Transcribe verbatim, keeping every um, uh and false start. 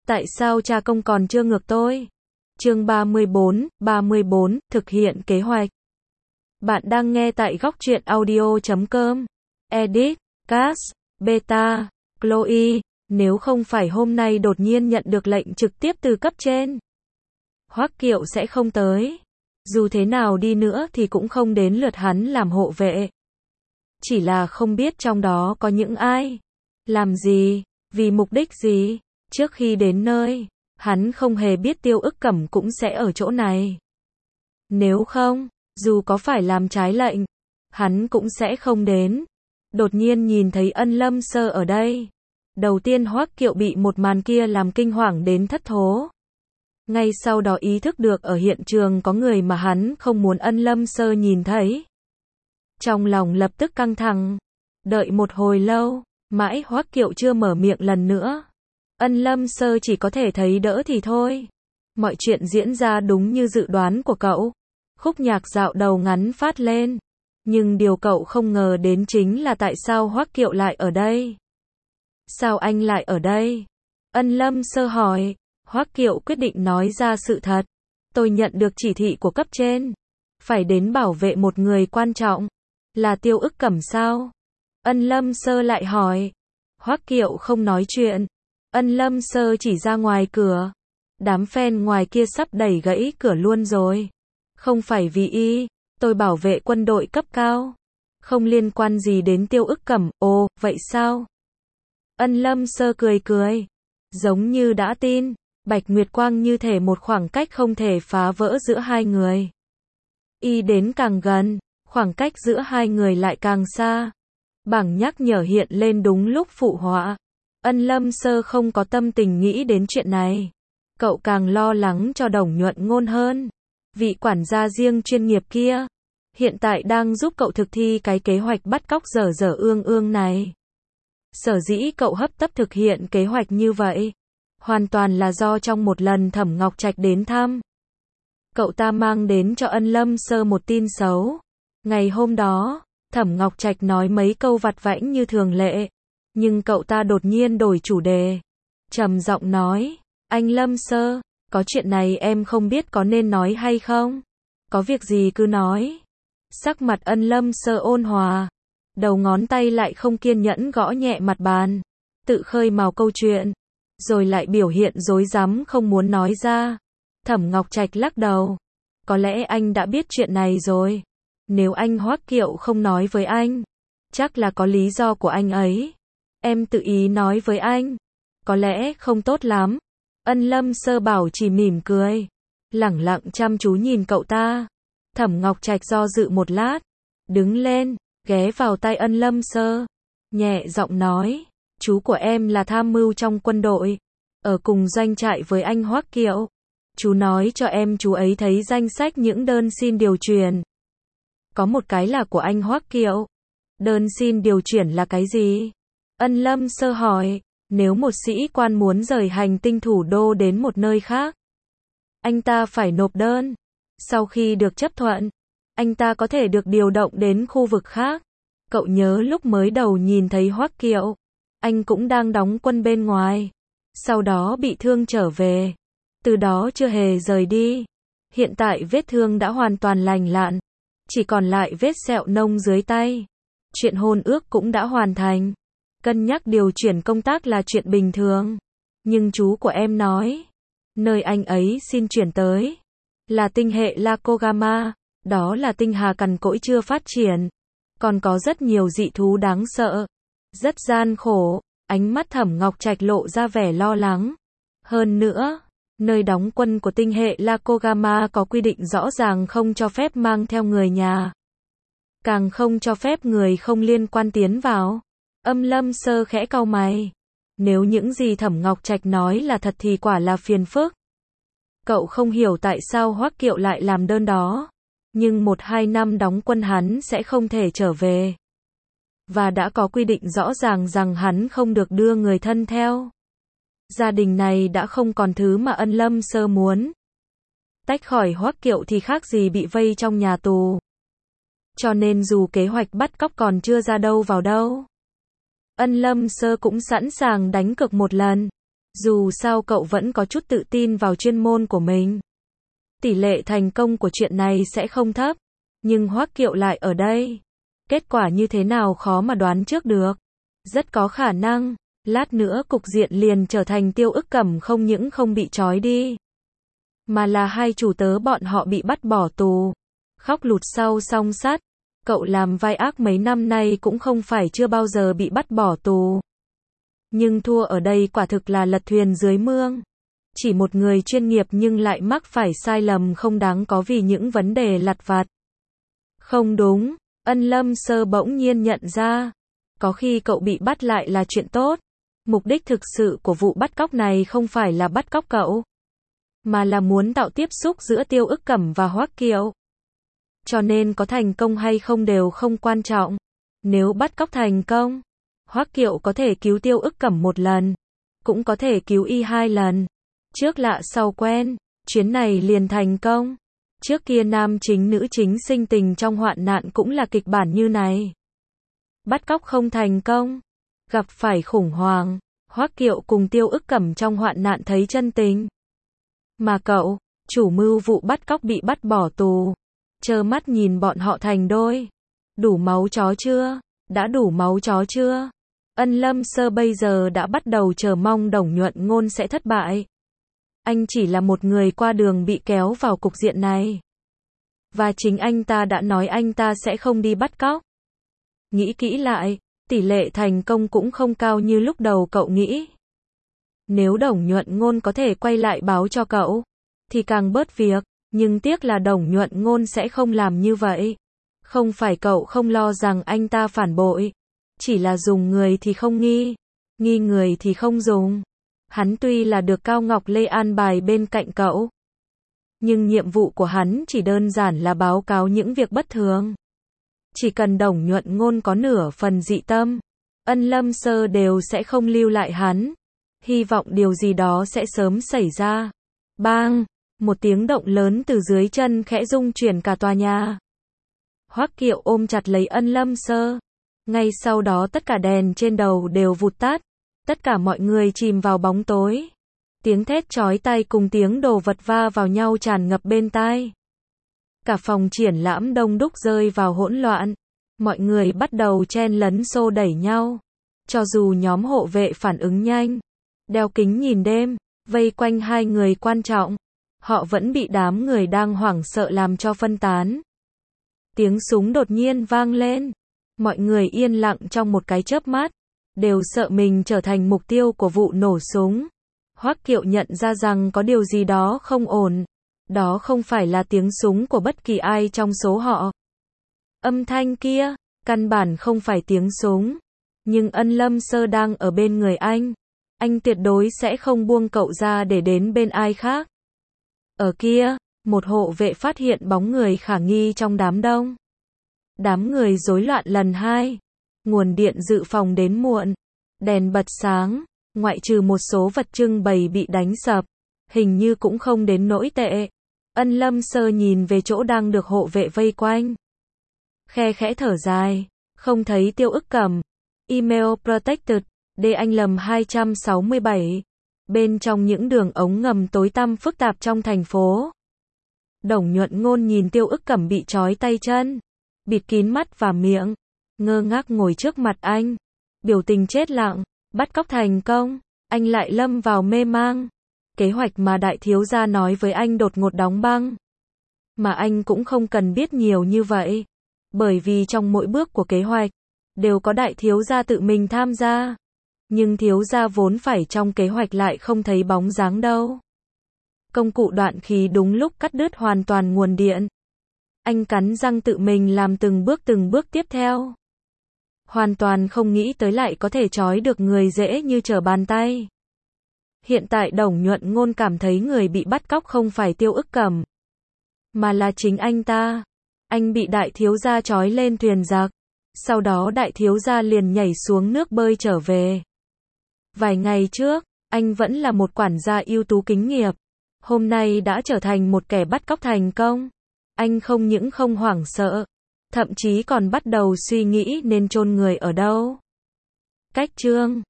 Tại sao cha công còn chưa ngược tôi? Chương ba mươi bốn, ba mươi bốn, thực hiện kế hoạch. Bạn đang nghe tại góc truyện audio chấm com. Edit, Cass, Beta, Chloe, nếu không phải hôm nay đột nhiên nhận được lệnh trực tiếp từ cấp trên, Hoắc Kiệu sẽ không tới. Dù thế nào đi nữa thì cũng không đến lượt hắn làm hộ vệ. Chỉ là không biết trong đó có những ai, làm gì, vì mục đích gì. Trước khi đến nơi, hắn không hề biết Tiêu Ức Cẩm cũng sẽ ở chỗ này. Nếu không, dù có phải làm trái lệnh, hắn cũng sẽ không đến. Đột nhiên nhìn thấy Ân Lâm Sơ ở đây. Đầu tiên Hoắc Kiệu bị một màn kia làm kinh hoàng đến thất thố. Ngay sau đó ý thức được ở hiện trường có người mà hắn không muốn Ân Lâm Sơ nhìn thấy. Trong lòng lập tức căng thẳng. Đợi một hồi lâu, mãi Hoắc Kiệu chưa mở miệng lần nữa. Ân Lâm Sơ chỉ có thể thấy đỡ thì thôi. Mọi chuyện diễn ra đúng như dự đoán của cậu. Khúc nhạc dạo đầu ngắn phát lên. Nhưng điều cậu không ngờ đến chính là tại sao Hoắc Kiệu lại ở đây. Sao anh lại ở đây? Ân Lâm Sơ hỏi. Hoắc Kiệu quyết định nói ra sự thật. Tôi nhận được chỉ thị của cấp trên. Phải đến bảo vệ một người quan trọng. Là Tiêu Ức Cẩm sao? Ân Lâm Sơ lại hỏi. Hoắc Kiệu không nói chuyện. Ân Lâm Sơ chỉ ra ngoài cửa. Đám fan ngoài kia sắp đẩy gãy cửa luôn rồi. Không phải vì y, tôi bảo vệ quân đội cấp cao. Không liên quan gì đến Tiêu Ức Cẩm. Ồ, vậy sao? Ân Lâm Sơ cười cười. Giống như đã tin. Bạch Nguyệt Quang như thể một khoảng cách không thể phá vỡ giữa hai người. Y đến càng gần, khoảng cách giữa hai người lại càng xa. Bảng nhắc nhở hiện lên đúng lúc phụ họa. Ân Lâm Sơ không có tâm tình nghĩ đến chuyện này. Cậu càng lo lắng cho Đồng Nhuận Ngôn hơn. Vị quản gia riêng chuyên nghiệp kia, hiện tại đang giúp cậu thực thi cái kế hoạch bắt cóc dở dở ương ương này. Sở dĩ cậu hấp tấp thực hiện kế hoạch như vậy, hoàn toàn là do trong một lần Thẩm Ngọc Trạch đến thăm. Cậu ta mang đến cho Ân Lâm Sơ một tin xấu. Ngày hôm đó, Thẩm Ngọc Trạch nói mấy câu vặt vãnh như thường lệ. Nhưng cậu ta đột nhiên đổi chủ đề. Trầm giọng nói, anh Lâm Sơ, có chuyện này em không biết có nên nói hay không? Có việc gì cứ nói. Sắc mặt Ân Lâm Sơ ôn hòa. Đầu ngón tay lại không kiên nhẫn gõ nhẹ mặt bàn. Tự khơi mào câu chuyện. Rồi lại biểu hiện rối rắm không muốn nói ra. Thẩm Ngọc Trạch lắc đầu. Có lẽ anh đã biết chuyện này rồi. Nếu anh Hoắc Kiệu không nói với anh, chắc là có lý do của anh ấy. Em tự ý nói với anh. Có lẽ không tốt lắm. Ân Lâm Sơ bảo chỉ mỉm cười. Lẳng lặng chăm chú nhìn cậu ta. Thẩm Ngọc Trạch do dự một lát. Đứng lên, ghé vào tay Ân Lâm Sơ. Nhẹ giọng nói. Chú của em là tham mưu trong quân đội. Ở cùng doanh trại với anh Hoắc Kiệu. Chú nói cho em chú ấy thấy danh sách những đơn xin điều chuyển. Có một cái là của anh Hoắc Kiệu. Đơn xin điều chuyển là cái gì? Ân Lâm Sơ hỏi. Nếu một sĩ quan muốn rời hành tinh thủ đô đến một nơi khác, anh ta phải nộp đơn. Sau khi được chấp thuận, anh ta có thể được điều động đến khu vực khác. Cậu nhớ lúc mới đầu nhìn thấy Hoắc Kiệu, anh cũng đang đóng quân bên ngoài. Sau đó bị thương trở về. Từ đó chưa hề rời đi. Hiện tại vết thương đã hoàn toàn lành lặn. Chỉ còn lại vết sẹo nông dưới tay. Chuyện hôn ước cũng đã hoàn thành. Cân nhắc điều chuyển công tác là chuyện bình thường. Nhưng chú của em nói, nơi anh ấy xin chuyển tới là tinh hệ Lakogama. Đó là tinh hà cằn cỗi chưa phát triển. Còn có rất nhiều dị thú đáng sợ. Rất gian khổ. Ánh mắt Thẩm Ngọc Trạch lộ ra vẻ lo lắng. Hơn nữa, nơi đóng quân của tinh hệ Lakogama có quy định rõ ràng không cho phép mang theo người nhà. Càng không cho phép người không liên quan tiến vào. Ân Lâm Sơ khẽ cau mày. Nếu những gì Thẩm Ngọc Trạch nói là thật thì quả là phiền phức. Cậu không hiểu tại sao Hoắc Kiệu lại làm đơn đó. Nhưng một hai năm đóng quân hắn sẽ không thể trở về. Và đã có quy định rõ ràng rằng hắn không được đưa người thân theo. Gia đình này đã không còn thứ mà Ân Lâm Sơ muốn. Tách khỏi Hoắc Kiệu thì khác gì bị vây trong nhà tù. Cho nên dù kế hoạch bắt cóc còn chưa ra đâu vào đâu, Ân Lâm Sơ cũng sẵn sàng đánh cược một lần. Dù sao cậu vẫn có chút tự tin vào chuyên môn của mình. Tỷ lệ thành công của chuyện này sẽ không thấp. Nhưng Hoắc Kiệu lại ở đây. Kết quả như thế nào khó mà đoán trước được. Rất có khả năng, lát nữa cục diện liền trở thành Tiêu Ức Cẩm không những không bị trói đi, mà là hai chủ tớ bọn họ bị bắt bỏ tù. Khóc lụt sau song sắt, cậu làm vai ác mấy năm nay cũng không phải chưa bao giờ bị bắt bỏ tù. Nhưng thua ở đây quả thực là lật thuyền dưới mương. Chỉ một người chuyên nghiệp nhưng lại mắc phải sai lầm không đáng có vì những vấn đề lặt vặt. Không đúng, Ân Lâm Sơ bỗng nhiên nhận ra. Có khi cậu bị bắt lại là chuyện tốt. Mục đích thực sự của vụ bắt cóc này không phải là bắt cóc cậu, mà là muốn tạo tiếp xúc giữa Tiêu Ức Cẩm và Hoắc Kiệu. Cho nên có thành công hay không đều không quan trọng. Nếu bắt cóc thành công, Hoắc Kiệu có thể cứu Tiêu Ức Cẩm một lần, cũng có thể cứu y hai lần. Trước lạ sau quen, chuyến này liền thành công. Trước kia nam chính nữ chính sinh tình trong hoạn nạn cũng là kịch bản như này. Bắt cóc không thành công, gặp phải khủng hoảng, Hoắc Kiệu cùng Tiêu Ức Cẩm trong hoạn nạn thấy chân tình. Mà cậu, chủ mưu vụ bắt cóc bị bắt bỏ tù, trơ mắt nhìn bọn họ thành đôi. Đủ máu chó chưa? Đã đủ máu chó chưa? Ân Lâm Sơ bây giờ đã bắt đầu chờ mong Đồng Nhuận Ngôn sẽ thất bại. Anh chỉ là một người qua đường bị kéo vào cục diện này. Và chính anh ta đã nói anh ta sẽ không đi bắt cóc. Nghĩ kỹ lại, tỷ lệ thành công cũng không cao như lúc đầu cậu nghĩ. Nếu Đồng Nhuận Ngôn có thể quay lại báo cho cậu, thì càng bớt việc, nhưng tiếc là Đồng Nhuận Ngôn sẽ không làm như vậy. Không phải cậu không lo rằng anh ta phản bội, chỉ là dùng người thì không nghi, nghi người thì không dùng. Hắn tuy là được Cao Ngọc Lê an bài bên cạnh cậu, nhưng nhiệm vụ của hắn chỉ đơn giản là báo cáo những việc bất thường. Chỉ cần Đồng Nhuận Ngôn có nửa phần dị tâm, Ân Lâm Sơ đều sẽ không lưu lại hắn. Hy vọng điều gì đó sẽ sớm xảy ra. Bang! Một tiếng động lớn từ dưới chân khẽ rung chuyển cả tòa nhà. Hoắc Kiệu ôm chặt lấy Ân Lâm Sơ. Ngay sau đó tất cả đèn trên đầu đều vụt tắt. Tất cả mọi người chìm vào bóng tối. Tiếng thét chói tai cùng tiếng đồ vật va vào nhau tràn ngập bên tai. Cả phòng triển lãm đông đúc rơi vào hỗn loạn. Mọi người bắt đầu chen lấn xô đẩy nhau. Cho dù nhóm hộ vệ phản ứng nhanh, đeo kính nhìn đêm, vây quanh hai người quan trọng, họ vẫn bị đám người đang hoảng sợ làm cho phân tán. Tiếng súng đột nhiên vang lên. Mọi người yên lặng trong một cái chớp mắt, đều sợ mình trở thành mục tiêu của vụ nổ súng. Hoắc Kiệu nhận ra rằng có điều gì đó không ổn. Đó không phải là tiếng súng của bất kỳ ai trong số họ. Âm thanh kia, căn bản không phải tiếng súng. Nhưng Ân Lâm Sơ đang ở bên người anh. Anh tuyệt đối sẽ không buông cậu ra để đến bên ai khác. Ở kia, một hộ vệ phát hiện bóng người khả nghi trong đám đông. Đám người rối loạn lần hai. Nguồn điện dự phòng đến muộn. Đèn bật sáng, ngoại trừ một số vật trưng bày bị đánh sập. Hình như cũng không đến nỗi tệ. Ân Lâm Sơ nhìn về chỗ đang được hộ vệ vây quanh. Khe khẽ thở dài, không thấy Tiêu Ức Cẩm. Email protected, để anh lầm hai trăm sáu mươi bảy. Bên trong những đường ống ngầm tối tăm phức tạp trong thành phố. Đồng Nhuận Ngôn nhìn Tiêu Ức Cẩm bị trói tay chân, bịt kín mắt và miệng, ngơ ngác ngồi trước mặt anh. Biểu tình chết lặng, bắt cóc thành công, anh lại lâm vào mê mang. Kế hoạch mà đại thiếu gia nói với anh đột ngột đóng băng. Mà anh cũng không cần biết nhiều như vậy. Bởi vì trong mỗi bước của kế hoạch, đều có đại thiếu gia tự mình tham gia. Nhưng thiếu gia vốn phải trong kế hoạch lại không thấy bóng dáng đâu. Công cụ đoạn khí đúng lúc cắt đứt hoàn toàn nguồn điện. Anh cắn răng tự mình làm từng bước từng bước tiếp theo. Hoàn toàn không nghĩ tới lại có thể trói được người dễ như trở bàn tay. Hiện tại Đồng Nhuận Ngôn cảm thấy người bị bắt cóc không phải Tiêu Ức Cẩm, mà là chính anh ta. Anh bị đại thiếu gia trói lên thuyền giặc. Sau đó đại thiếu gia liền nhảy xuống nước bơi trở về. Vài ngày trước, anh vẫn là một quản gia ưu tú kính nghiệp. Hôm nay đã trở thành một kẻ bắt cóc thành công. Anh không những không hoảng sợ, thậm chí còn bắt đầu suy nghĩ nên chôn người ở đâu. Cách chương